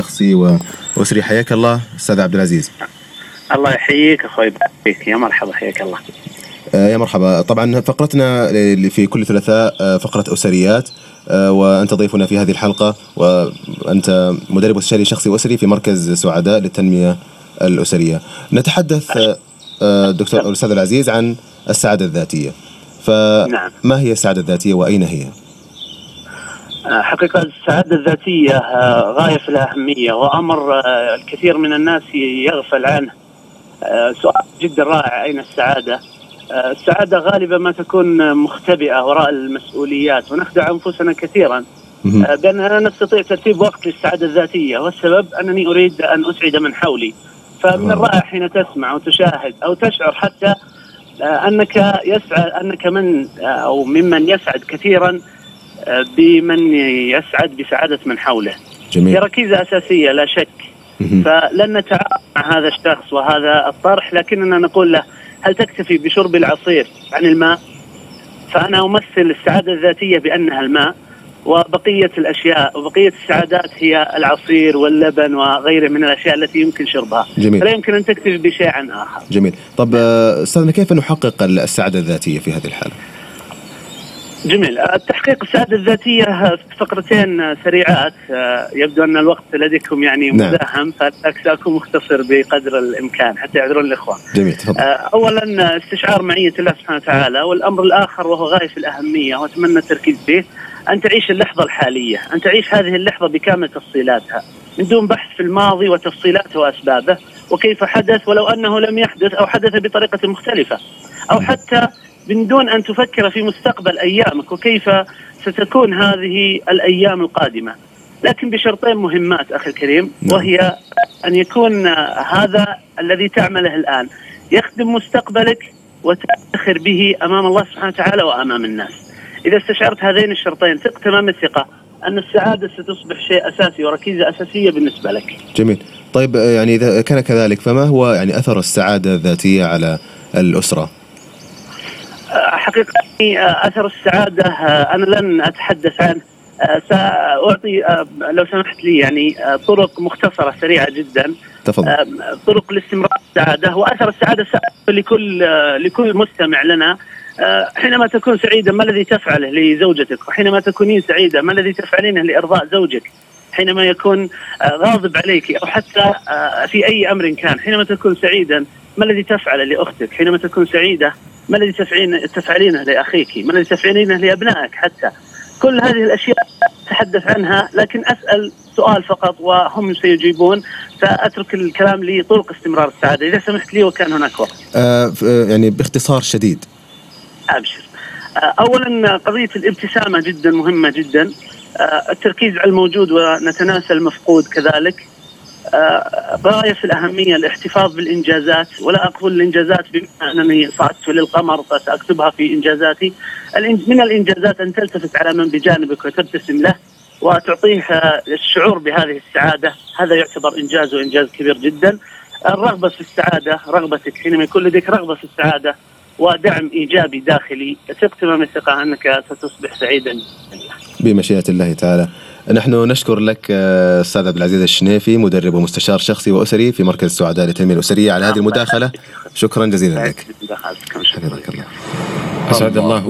شخصي وأسري. حياك الله أستاذ عبد العزيز. الله يحييك أخوي بيك، يا مرحبا، حياك الله. يا مرحبا. طبعا فقرتنا اللي في كل ثلاثاء فقرة أسريات، وأنت ضيفنا في هذه الحلقة، وأنت مدرب استشاري شخصي وأسري في مركز سعداء للتنمية الأسرية. نتحدث دكتور الأستاذ العزيز عن السعادة الذاتية، فما هي السعادة الذاتية وأين هي؟ حقيقة السعادة الذاتية غاية في الأهمية، وأمر الكثير من الناس يغفل عنه. سؤال جدا رائع، أين السعادة؟ السعادة غالبا ما تكون مختبئة وراء المسؤوليات، ونخدع أنفسنا كثيرا بأننا نستطيع ترتيب وقت للسعادة الذاتية، والسبب أنني أريد أن أسعد من حولي. فمن الرائع حين تسمع وتشاهد أو تشعر حتى أنك من أو ممن يسعد كثيرا بمن يسعد بسعادة من حوله. جميل. هي ركيزة أساسية لا شك. فلن نتعاطى مع هذا الشخص وهذا الطرح، لكننا نقول له: هل تكتفي بشرب العصير عن الماء؟ فأنا أمثل السعادة الذاتية بأنها الماء، وبقية الأشياء وبقية السعادات هي العصير واللبن وغيره من الأشياء التي يمكن شربها. جميل. فلا يمكن أن تكتفي بشيء عن آخر. جميل. طب أستاذنا، كيف نحقق السعادة الذاتية في هذه الحالة؟ جميل. تحقيق السعادة الذاتية فقرتين سريعات، يبدو أن الوقت لديكم يعني مزاحم، فسأكون مختصر بقدر الإمكان حتى يعذرون الإخوة. جميل، تفضل. أولا استشعار معية الله سبحانه وتعالى، والأمر الآخر وهو غاية في الأهمية وأتمنى التركيز به، أن تعيش اللحظة الحالية، أن تعيش هذه اللحظة بكامل تفصيلاتها من دون بحث في الماضي وتفصيلاته وأسبابه وكيف حدث، ولو أنه لم يحدث أو حدث بطريقة مختلفة، أو حتى من دون أن تفكر في مستقبل أيامك وكيف ستكون هذه الأيام القادمة، لكن بشرطين مهمات أخي الكريم، وهي أن يكون هذا الذي تعمله الآن يخدم مستقبلك وتفتخر به أمام الله سبحانه وتعالى وأمام الناس. إذا استشعرت هذين الشرطين ثق تمام الثقة أن السعادة ستصبح شيء أساسي وركيزة أساسية بالنسبة لك. جميل. طيب يعني إذا كان كذلك، فما هو يعني أثر السعادة الذاتية على الأسرة؟ حقيقة أثر السعادة أنا لن أتحدث عنه، سأعطي لو سمحت لي يعني طرق مختصرة سريعة جدا. تفضل. طرق لاستمرار السعادة وأثر السعادة لكل مستمع لنا. حينما تكون سعيدا ما الذي تفعله لزوجتك؟ وحينما تكونين سعيدة ما الذي تفعلينه لإرضاء زوجك؟ حينما يكون غاضب عليك أو حتى في أي أمر كان، حينما تكون سعيدا ما الذي تفعله لأختك؟ حينما تكون سعيدة ما الذي تفعلينه لأخيك؟ ما الذي تفعلينه لأبنائك؟ حتى كل هذه الأشياء أتحدث عنها، لكن أسأل سؤال فقط وهم سيجيبون. سأترك الكلام لطرق استمرار السعادة إذا سمحت لي وكان هناك وقت. يعني باختصار شديد. أبشر. أولا قضية الابتسامة جدا مهمة جدا، التركيز على الموجود ونتناسى المفقود كذلك. غاية في الأهمية الاحتفاظ بالإنجازات، ولا أقول الإنجازات بما أنني صعدت للقمر فسأكتبها في إنجازاتي. من الإنجازات أن تلتفت على من بجانبك وتبتسم له وتعطيه الشعور بهذه السعادة، هذا يعتبر إنجاز وإنجاز كبير جدا. الرغبة في السعادة، رغبتك حينما يكون لديك رغبة في السعادة ودعم إيجابي داخلي، ثق تمام الثقة أنك ستصبح سعيدا بمشيئة الله تعالى. نحن نشكر لك أستاذ عبد العزيز الشنيفي، مدرب ومستشار شخصي وأسري في مركز سعداء للتنمية الأسرية، على هذه المداخلة. شكرا جزيلا لك. حفظك الله. أسعد الله